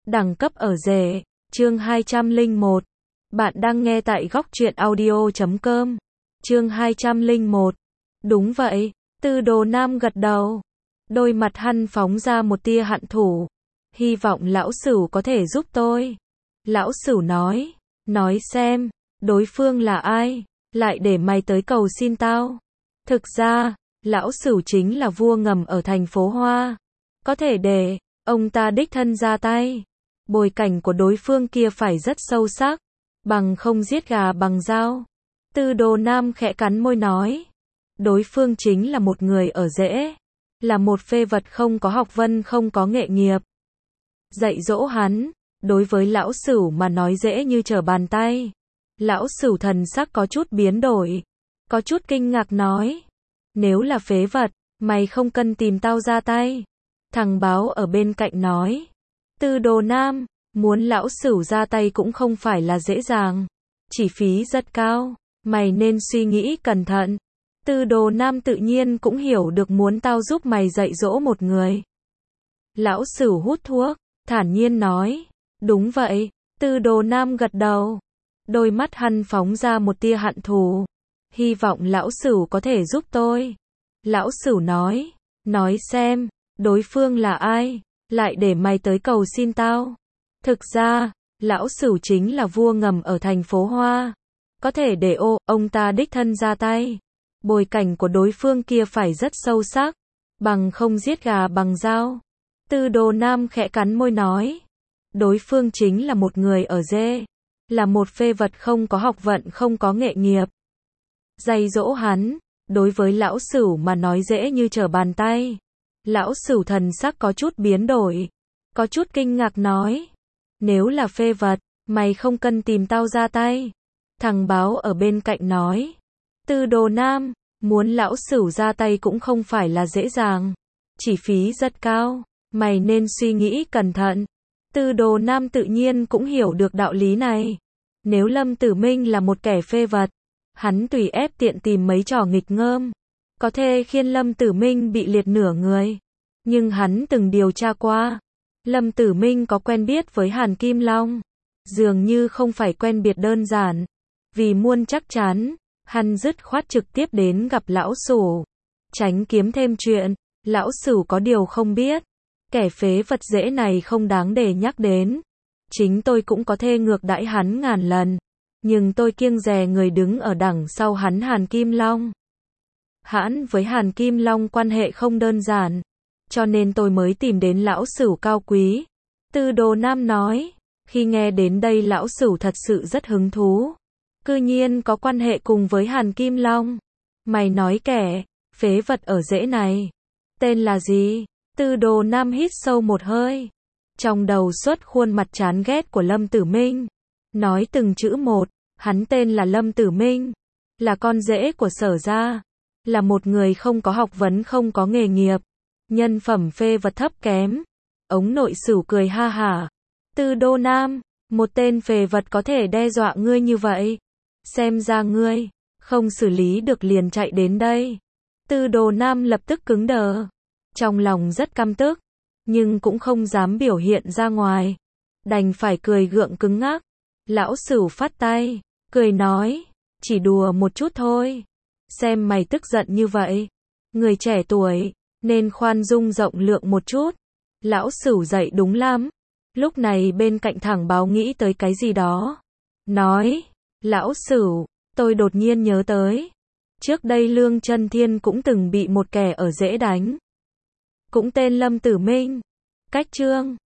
Đẳng cấp ở rể, chương 201. Bạn đang nghe tại góc truyện audio.com. Chương 201. Đúng vậy, Tư Đồ Nam gật đầu. Đôi mặt hắn phóng ra một tia hận thù. Hy vọng lão sửu có thể giúp tôi. Lão sửu nói xem, đối phương là ai, lại để mày tới cầu xin tao. Thực ra, lão sửu chính là vua ngầm ở thành phố Hoa. Có thể để ông ta đích thân ra tay. Bối cảnh của đối phương kia phải rất sâu sắc, bằng không giết gà bằng dao. Tư Đồ Nam khẽ cắn môi nói, đối phương chính là một người ở rễ, là một phê vật không có học vấn không có nghệ nghiệp. Dạy dỗ hắn, đối với lão sửu mà nói dễ như trở bàn tay. Lão sửu thần sắc có chút biến đổi, có chút kinh ngạc nói, nếu là phế vật, mày không cần tìm tao ra tay. Thằng báo ở bên cạnh nói, Tư Đồ Nam, muốn lão sửu ra tay cũng không phải là dễ dàng, chi phí rất cao, mày nên suy nghĩ cẩn thận. Tư Đồ Nam tự nhiên cũng hiểu được muốn tao giúp mày dạy dỗ một người. Lão sửu hút thuốc, thản nhiên nói, đúng vậy. Tư Đồ Nam gật đầu, đôi mắt hắn phóng ra một tia hận thù. Hy vọng lão sửu có thể giúp tôi. Lão sửu nói xem, đối phương là ai, lại để mày tới cầu xin tao. Thực ra, lão sửu chính là vua ngầm ở thành phố Hoa. Có thể để ông ta đích thân ra tay. Bối cảnh của đối phương kia phải rất sâu sắc, bằng không giết gà bằng dao. Tư Đồ Nam khẽ cắn môi nói, đối phương chính là một người ở rễ, là một phê vật không có học vấn không có nghệ nghiệp. Dạy dỗ hắn, đối với lão sửu mà nói dễ như trở bàn tay. Lão sửu thần sắc có chút biến đổi, có chút kinh ngạc nói, nếu là phê vật, mày không cần tìm tao ra tay. Thằng báo ở bên cạnh nói, Tư Đồ Nam, muốn lão sửu ra tay cũng không phải là dễ dàng, chi phí rất cao, mày nên suy nghĩ cẩn thận. Tư Đồ Nam tự nhiên cũng hiểu được đạo lý này. Nếu Lâm Tử Minh là một kẻ phê vật, hắn tùy ép tiện tìm mấy trò nghịch ngợm, có thể khiến Lâm Tử Minh bị liệt nửa người. Nhưng hắn từng điều tra qua, Lâm Tử Minh có quen biết với Hàn Kim Long, dường như không phải quen biệt đơn giản. Vì muốn chắc chắn, hắn dứt khoát trực tiếp đến gặp lão sửu, tránh kiếm thêm chuyện. Lão sửu có điều không biết, kẻ phế vật dễ này không đáng để nhắc đến. Chính tôi cũng có thể ngược đãi hắn ngàn lần, nhưng tôi kiêng dè người đứng ở đằng sau hắn Hàn Kim Long. Hắn với Hàn Kim Long quan hệ không đơn giản, cho nên tôi mới tìm đến lão sửu cao quý. Tư Đồ Nam nói, khi nghe đến đây lão sửu thật sự rất hứng thú. Cư nhiên có quan hệ cùng với Hàn Kim Long. Mày nói kẻ phế vật ở rễ này tên là gì? Tư Đồ Nam hít sâu một hơi, trong đầu xuất khuôn mặt chán ghét của Lâm Tử Minh, nói từng chữ một. Hắn tên là Lâm Tử Minh, là con rể của Sở gia, là một người không có học vấn không có nghề nghiệp, nhân phẩm phê vật thấp kém. Ống nội sửu cười ha hả, Tư Đồ Nam, một tên phê vật có thể đe dọa ngươi như vậy, xem ra ngươi không xử lý được liền chạy đến đây. Tư Đồ Nam lập tức cứng đờ, trong lòng rất căm tức, nhưng cũng không dám biểu hiện ra ngoài, đành phải cười gượng cứng ngắc. Lão sửu phát tay, cười nói, chỉ đùa một chút thôi, xem mày tức giận như vậy, người trẻ tuổi nên khoan dung rộng lượng một chút. Lão sửu dạy đúng lắm. Lúc này bên cạnh thẳng báo nghĩ tới cái gì đó, nói, lão sửu, tôi đột nhiên nhớ tới, trước đây Lương Chân Thiên cũng từng bị một kẻ ở rễ đánh, cũng tên Lâm Tử Minh. Cách chương